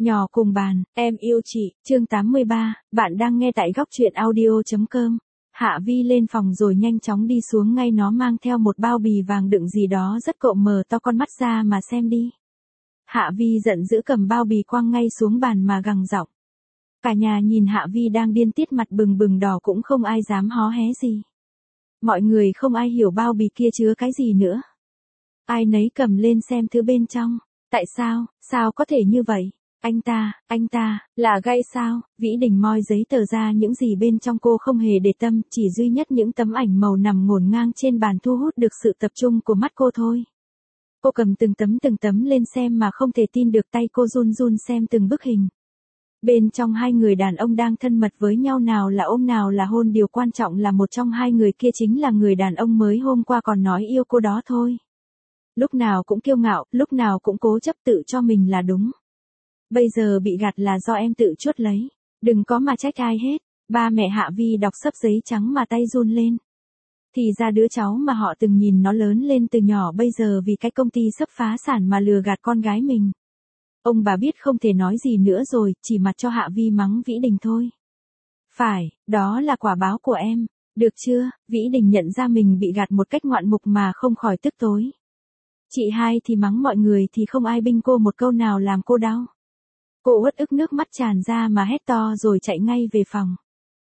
Nhỏ cùng bàn, em yêu chị, chương 83, bạn đang nghe tại góc truyện audio.com. Hạ Vi lên phòng rồi nhanh chóng đi xuống ngay, nó mang theo một bao bì vàng đựng gì đó rất cộm, mở to con mắt ra mà xem đi. Hạ Vi giận dữ cầm bao bì quăng ngay xuống bàn mà gằn giọng. Cả nhà nhìn Hạ Vi đang điên tiết, mặt bừng bừng đỏ, cũng không ai dám hó hé gì. Mọi người không ai hiểu bao bì kia chứa cái gì nữa. Ai nấy cầm lên xem thứ bên trong. Tại sao có thể như vậy? Anh ta, là gay sao? Vĩ Đình moi giấy tờ ra, những gì bên trong cô không hề để tâm, chỉ duy nhất những tấm ảnh màu nằm ngổn ngang trên bàn thu hút được sự tập trung của mắt cô thôi. Cô cầm từng tấm lên xem mà không thể tin được, tay cô run run xem từng bức hình. Bên trong hai người đàn ông đang thân mật với nhau, nào là ôm nào là hôn, điều quan trọng là một trong hai người kia chính là người đàn ông mới hôm qua còn nói yêu cô đó thôi. Lúc nào cũng kiêu ngạo, lúc nào cũng cố chấp tự cho mình là đúng. Bây giờ bị gạt là do em tự chuốt lấy. Đừng có mà trách ai hết. Ba mẹ Hạ Vi đọc sấp giấy trắng mà tay run lên. Thì ra đứa cháu mà họ từng nhìn nó lớn lên từ nhỏ bây giờ vì cái công ty sắp phá sản mà lừa gạt con gái mình. Ông bà biết không thể nói gì nữa rồi, chỉ mặt cho Hạ Vi mắng Vĩ Đình thôi. Phải, đó là quả báo của em. Được chưa? Vĩ Đình nhận ra mình bị gạt một cách ngoạn mục mà không khỏi tức tối. Chị hai thì mắng mọi người thì không ai binh cô một câu nào làm cô đau. Cô uất ức, nước mắt tràn ra mà hét to rồi chạy ngay về phòng.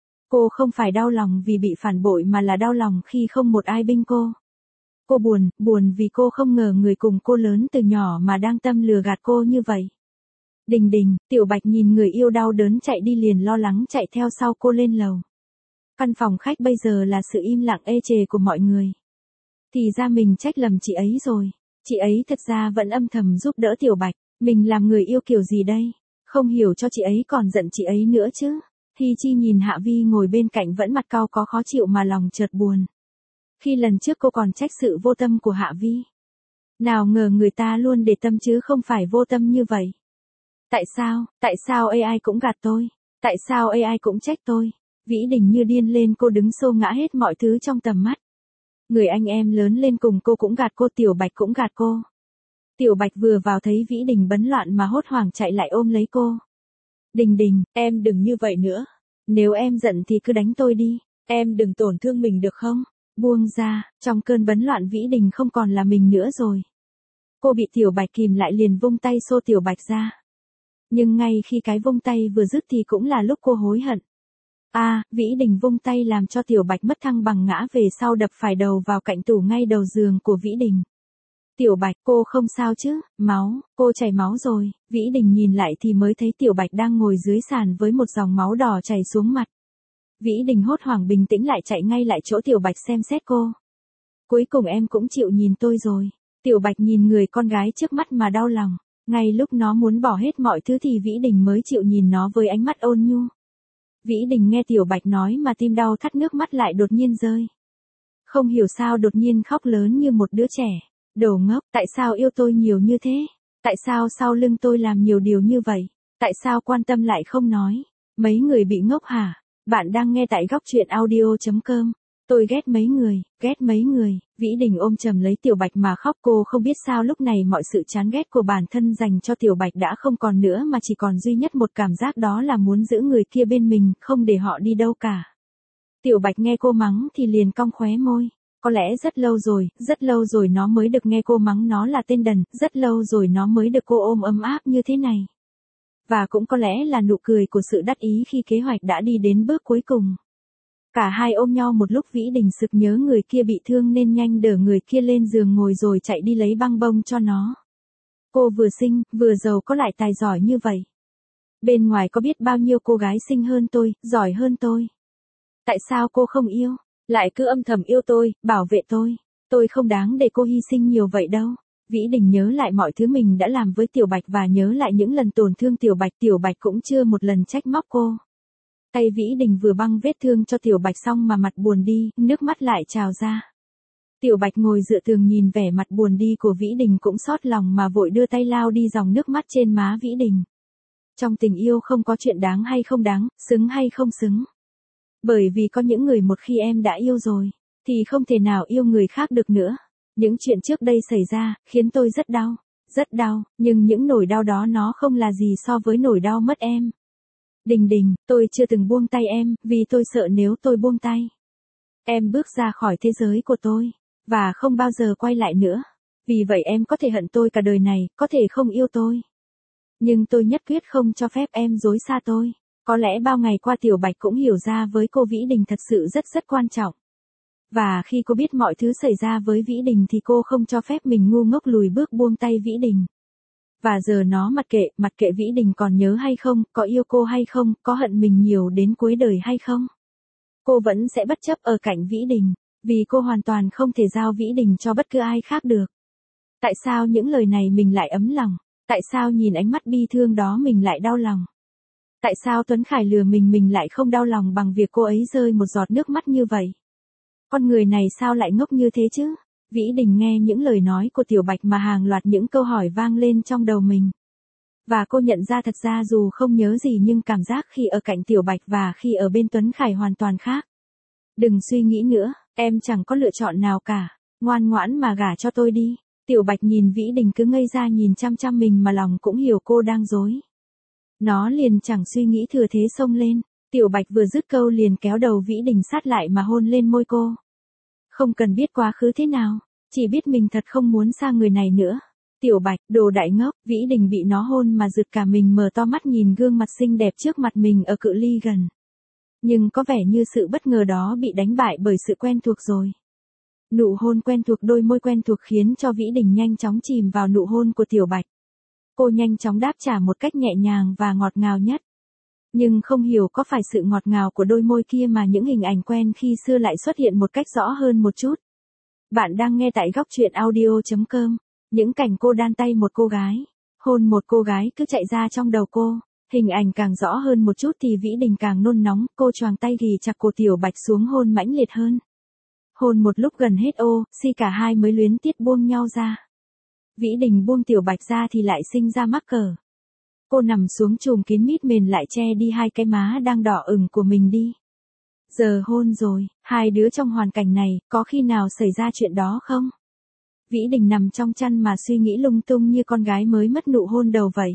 Cô không phải đau lòng vì bị phản bội mà là đau lòng khi không một ai binh cô. Cô buồn vì cô không ngờ người cùng cô lớn từ nhỏ mà đang tâm lừa gạt cô như vậy. Đình, Tiểu Bạch nhìn người yêu đau đớn chạy đi liền lo lắng chạy theo sau cô lên lầu. Căn phòng khách bây giờ là sự im lặng ê chề của mọi người. Thì ra mình trách lầm chị ấy rồi. Chị ấy thật ra vẫn âm thầm giúp đỡ Tiểu Bạch. Mình làm người yêu kiểu gì đây? Không hiểu cho chị ấy còn giận chị ấy nữa chứ. Hi Chi nhìn Hạ Vi ngồi bên cạnh vẫn mặt cau có khó chịu mà lòng chợt buồn. Khi lần trước cô còn trách sự vô tâm của Hạ Vi. Nào ngờ người ta luôn để tâm chứ không phải vô tâm như vậy. Tại sao AI cũng gạt tôi? Tại sao AI cũng trách tôi? Vĩ Đình như điên lên, cô đứng xô ngã hết mọi thứ trong tầm mắt. Người anh em lớn lên cùng cô cũng gạt cô, Tiểu Bạch cũng gạt cô. Tiểu Bạch vừa vào thấy Vĩ Đình bấn loạn mà hốt hoảng chạy lại ôm lấy cô. Đình, em đừng như vậy nữa. Nếu em giận thì cứ đánh tôi đi. Em đừng tổn thương mình được không? Buông ra, trong cơn bấn loạn Vĩ Đình không còn là mình nữa rồi. Cô bị Tiểu Bạch kìm lại liền vung tay xô Tiểu Bạch ra. Nhưng ngay khi cái vung tay vừa dứt thì cũng là lúc cô hối hận. Vĩ Đình vung tay làm cho Tiểu Bạch mất thăng bằng ngã về sau, đập phải đầu vào cạnh tủ ngay đầu giường của Vĩ Đình. Tiểu Bạch, cô không sao chứ? Cô chảy máu rồi. Vĩ Đình nhìn lại thì mới thấy Tiểu Bạch đang ngồi dưới sàn với một dòng máu đỏ chảy xuống mặt. Vĩ Đình hốt hoảng bình tĩnh lại chạy ngay lại chỗ Tiểu Bạch xem xét cô. Cuối cùng em cũng chịu nhìn tôi rồi. Tiểu Bạch nhìn người con gái trước mắt mà đau lòng. Ngay lúc nó muốn bỏ hết mọi thứ thì Vĩ Đình mới chịu nhìn nó với ánh mắt ôn nhu. Vĩ Đình nghe Tiểu Bạch nói mà tim đau thắt, nước mắt lại đột nhiên rơi. Không hiểu sao đột nhiên khóc lớn như một đứa trẻ. Đồ ngốc, tại sao yêu tôi nhiều như thế? Tại sao sau lưng tôi làm nhiều điều như vậy? Tại sao quan tâm lại không nói? Mấy người bị ngốc hả? Bạn đang nghe tại góc truyện audio.com. Tôi ghét mấy người. Vĩ Đình ôm chầm lấy Tiểu Bạch mà khóc. Cô không biết sao lúc này mọi sự chán ghét của bản thân dành cho Tiểu Bạch đã không còn nữa, mà chỉ còn duy nhất một cảm giác, đó là muốn giữ người kia bên mình, không để họ đi đâu cả. Tiểu Bạch nghe cô mắng thì liền cong khóe môi. Có lẽ rất lâu rồi nó mới được nghe cô mắng nó là tên đần, rất lâu rồi nó mới được cô ôm ấm áp như thế này. Và cũng có lẽ là nụ cười của sự đắc ý khi kế hoạch đã đi đến bước cuối cùng. Cả hai ôm nhau một lúc, Vĩ Đình sực nhớ người kia bị thương nên nhanh đỡ người kia lên giường ngồi rồi chạy đi lấy băng bông cho nó. Cô vừa xinh, vừa giàu có lại tài giỏi như vậy. Bên ngoài có biết bao nhiêu cô gái xinh hơn tôi, giỏi hơn tôi. Tại sao cô không yêu? Lại cứ âm thầm yêu tôi, bảo vệ tôi. Tôi không đáng để cô hy sinh nhiều vậy đâu. Vĩ Đình nhớ lại mọi thứ mình đã làm với Tiểu Bạch và nhớ lại những lần tổn thương Tiểu Bạch cũng chưa một lần trách móc cô. Tay Vĩ Đình vừa băng vết thương cho Tiểu Bạch xong mà mặt buồn đi, nước mắt lại trào ra. Tiểu Bạch ngồi dựa tường nhìn vẻ mặt buồn đi của Vĩ Đình cũng xót lòng mà vội đưa tay lau đi dòng nước mắt trên má Vĩ Đình. Trong tình yêu không có chuyện đáng hay không đáng, xứng hay không xứng. Bởi vì có những người một khi em đã yêu rồi, thì không thể nào yêu người khác được nữa. Những chuyện trước đây xảy ra, khiến tôi rất đau. Rất đau, nhưng những nỗi đau đó nó không là gì so với nỗi đau mất em. Đình Đình, tôi chưa từng buông tay em, vì tôi sợ nếu tôi buông tay. Em bước ra khỏi thế giới của tôi, và không bao giờ quay lại nữa. Vì vậy em có thể hận tôi cả đời này, có thể không yêu tôi. Nhưng tôi nhất quyết không cho phép em dối xa tôi. Có lẽ bao ngày qua Tiểu Bạch cũng hiểu ra với cô Vĩ Đình thật sự rất quan trọng. Và khi cô biết mọi thứ xảy ra với Vĩ Đình thì cô không cho phép mình ngu ngốc lùi bước buông tay Vĩ Đình. Và giờ nó mặc kệ Vĩ Đình còn nhớ hay không, có yêu cô hay không, có hận mình nhiều đến cuối đời hay không. Cô vẫn sẽ bất chấp ở cạnh Vĩ Đình, vì cô hoàn toàn không thể giao Vĩ Đình cho bất cứ ai khác được. Tại sao những lời này mình lại ấm lòng? Tại sao nhìn ánh mắt bi thương đó mình lại đau lòng? Tại sao Tuấn Khải lừa mình lại không đau lòng bằng việc cô ấy rơi một giọt nước mắt như vậy? Con người này sao lại ngốc như thế chứ? Vĩ Đình nghe những lời nói của Tiểu Bạch mà hàng loạt những câu hỏi vang lên trong đầu mình. Và cô nhận ra thật ra dù không nhớ gì nhưng cảm giác khi ở cạnh Tiểu Bạch và khi ở bên Tuấn Khải hoàn toàn khác. Đừng suy nghĩ nữa, em chẳng có lựa chọn nào cả. Ngoan ngoãn mà gả cho tôi đi. Tiểu Bạch nhìn Vĩ Đình cứ ngây ra nhìn chăm mình mà lòng cũng hiểu cô đang dối. Nó liền chẳng suy nghĩ thừa thế xông lên. Tiểu Bạch vừa dứt câu liền kéo đầu Vĩ Đình sát lại mà hôn lên môi cô. Không cần biết quá khứ thế nào, chỉ biết mình thật không muốn xa người này nữa. Tiểu Bạch, đồ đại ngốc, Vĩ Đình bị nó hôn mà giật cả mình mở to mắt nhìn gương mặt xinh đẹp trước mặt mình ở cự ly gần. Nhưng có vẻ như sự bất ngờ đó bị đánh bại bởi sự quen thuộc rồi. Nụ hôn quen thuộc, đôi môi quen thuộc khiến cho Vĩ Đình nhanh chóng chìm vào nụ hôn của Tiểu Bạch. Cô nhanh chóng đáp trả một cách nhẹ nhàng và ngọt ngào nhất. Nhưng không hiểu có phải sự ngọt ngào của đôi môi kia mà những hình ảnh quen khi xưa lại xuất hiện một cách rõ hơn một chút. Bạn đang nghe tại góc truyện audio.com. Những cảnh cô đan tay một cô gái, hôn một cô gái cứ chạy ra trong đầu cô. Hình ảnh càng rõ hơn một chút thì Vĩ Đình càng nôn nóng, cô choàng tay ghì chặt cổ Tiểu Bạch xuống hôn mãnh liệt hơn. Hôn một lúc gần hết cả hai mới luyến tiếc buông nhau ra. Vĩ Đình buông Tiểu Bạch ra thì lại sinh ra mắc cỡ. Cô nằm xuống chùm kín mít mền lại che đi hai cái má đang đỏ ửng của mình đi. Giờ hôn rồi, hai đứa trong hoàn cảnh này, có khi nào xảy ra chuyện đó không? Vĩ Đình nằm trong chăn mà suy nghĩ lung tung như con gái mới mất nụ hôn đầu vậy.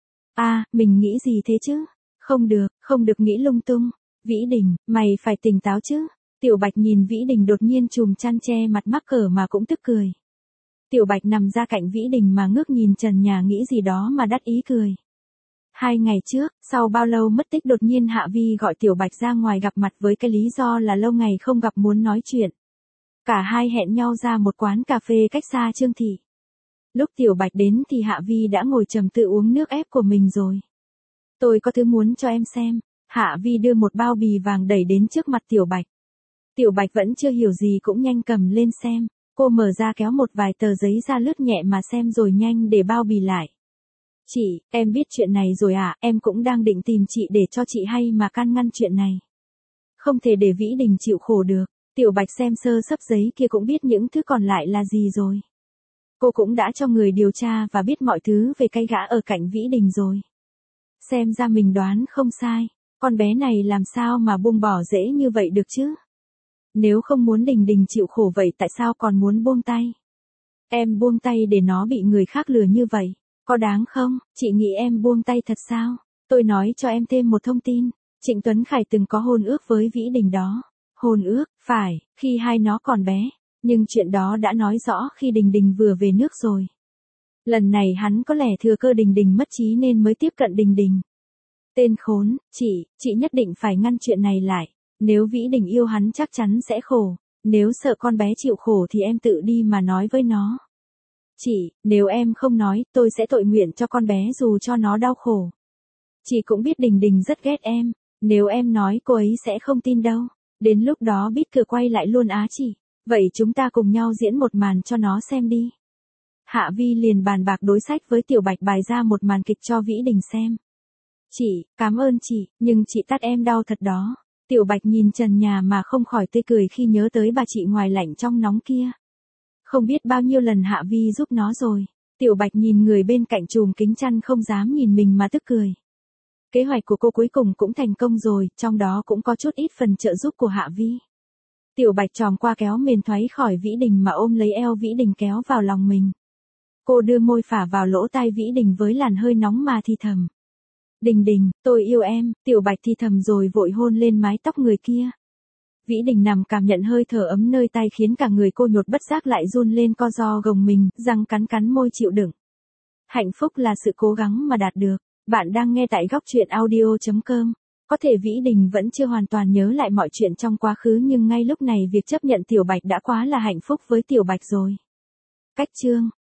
Mình nghĩ gì thế chứ? Không được nghĩ lung tung. Vĩ Đình, mày phải tỉnh táo chứ. Tiểu Bạch nhìn Vĩ Đình đột nhiên chùm chăn che mặt mắc cỡ mà cũng tức cười. Tiểu Bạch nằm ra cạnh Vĩ Đình mà ngước nhìn trần nhà nghĩ gì đó mà đắc ý cười. 2 ngày trước, sau bao lâu mất tích đột nhiên Hạ Vi gọi Tiểu Bạch ra ngoài gặp mặt với cái lý do là lâu ngày không gặp muốn nói chuyện. Cả hai hẹn nhau ra một quán cà phê cách xa Trương Thị. Lúc Tiểu Bạch đến thì Hạ Vi đã ngồi trầm tư uống nước ép của mình rồi. Tôi có thứ muốn cho em xem. Hạ Vi đưa một bao bì vàng đẩy đến trước mặt Tiểu Bạch. Tiểu Bạch vẫn chưa hiểu gì cũng nhanh cầm lên xem. Cô mở ra kéo một vài tờ giấy ra lướt nhẹ mà xem rồi nhanh để bao bì lại. Chị, em biết chuyện này rồi à, em cũng đang định tìm chị để cho chị hay mà can ngăn chuyện này. Không thể để Vĩ Đình chịu khổ được. Tiểu Bạch xem sơ sấp giấy kia cũng biết những thứ còn lại là gì rồi. Cô cũng đã cho người điều tra và biết mọi thứ về cái gã ở cạnh Vĩ Đình rồi. Xem ra mình đoán không sai, con bé này làm sao mà buông bỏ dễ như vậy được chứ? Nếu không muốn Đình chịu khổ vậy tại sao còn muốn buông tay? Em buông tay để nó bị người khác lừa như vậy, có đáng không? Chị nghĩ em buông tay thật sao? Tôi nói cho em thêm một thông tin, Trịnh Tuấn Khải từng có hôn ước với Vĩ Đình đó. Hôn ước, phải, khi hai nó còn bé, nhưng chuyện đó đã nói rõ khi Đình vừa về nước rồi. Lần này hắn có lẽ thừa cơ Đình mất trí nên mới tiếp cận Đình. Tên khốn, chị nhất định phải ngăn chuyện này lại. Nếu Vĩ Đình yêu hắn chắc chắn sẽ khổ. Nếu sợ con bé chịu khổ thì em tự đi mà nói với nó. Chị, nếu em không nói, tôi sẽ tội nguyện cho con bé dù cho nó đau khổ. Chị cũng biết Đình rất ghét em. Nếu em nói cô ấy sẽ không tin đâu. Đến lúc đó biết cửa quay lại luôn á chị. Vậy chúng ta cùng nhau diễn một màn cho nó xem đi. Hạ Vi liền bàn bạc đối sách với Tiểu Bạch bày ra một màn kịch cho Vĩ Đình xem. Chị, cảm ơn chị, nhưng chị tát em đau thật đó. Tiểu Bạch nhìn trần nhà mà không khỏi tươi cười khi nhớ tới bà chị ngoài lạnh trong nóng kia. Không biết bao nhiêu lần Hạ Vi giúp nó rồi. Tiểu Bạch nhìn người bên cạnh chùm kính chăn không dám nhìn mình mà tức cười. Kế hoạch của cô cuối cùng cũng thành công rồi, trong đó cũng có chút ít phần trợ giúp của Hạ Vi. Tiểu Bạch tròn qua kéo mền thoái khỏi Vĩ Đình mà ôm lấy eo Vĩ Đình kéo vào lòng mình. Cô đưa môi phả vào lỗ tai Vĩ Đình với làn hơi nóng mà thì thầm. Đình Đình, tôi yêu em, Tiểu Bạch thì thầm rồi vội hôn lên mái tóc người kia. Vĩ Đình nằm cảm nhận hơi thở ấm nơi tay khiến cả người cô nhột bất giác lại run lên co ro gồng mình, răng cắn cắn môi chịu đựng. Hạnh phúc là sự cố gắng mà đạt được. Bạn đang nghe tại góc truyện audio.com. Có thể Vĩ Đình vẫn chưa hoàn toàn nhớ lại mọi chuyện trong quá khứ nhưng ngay lúc này việc chấp nhận Tiểu Bạch đã quá là hạnh phúc với Tiểu Bạch rồi. Cách chương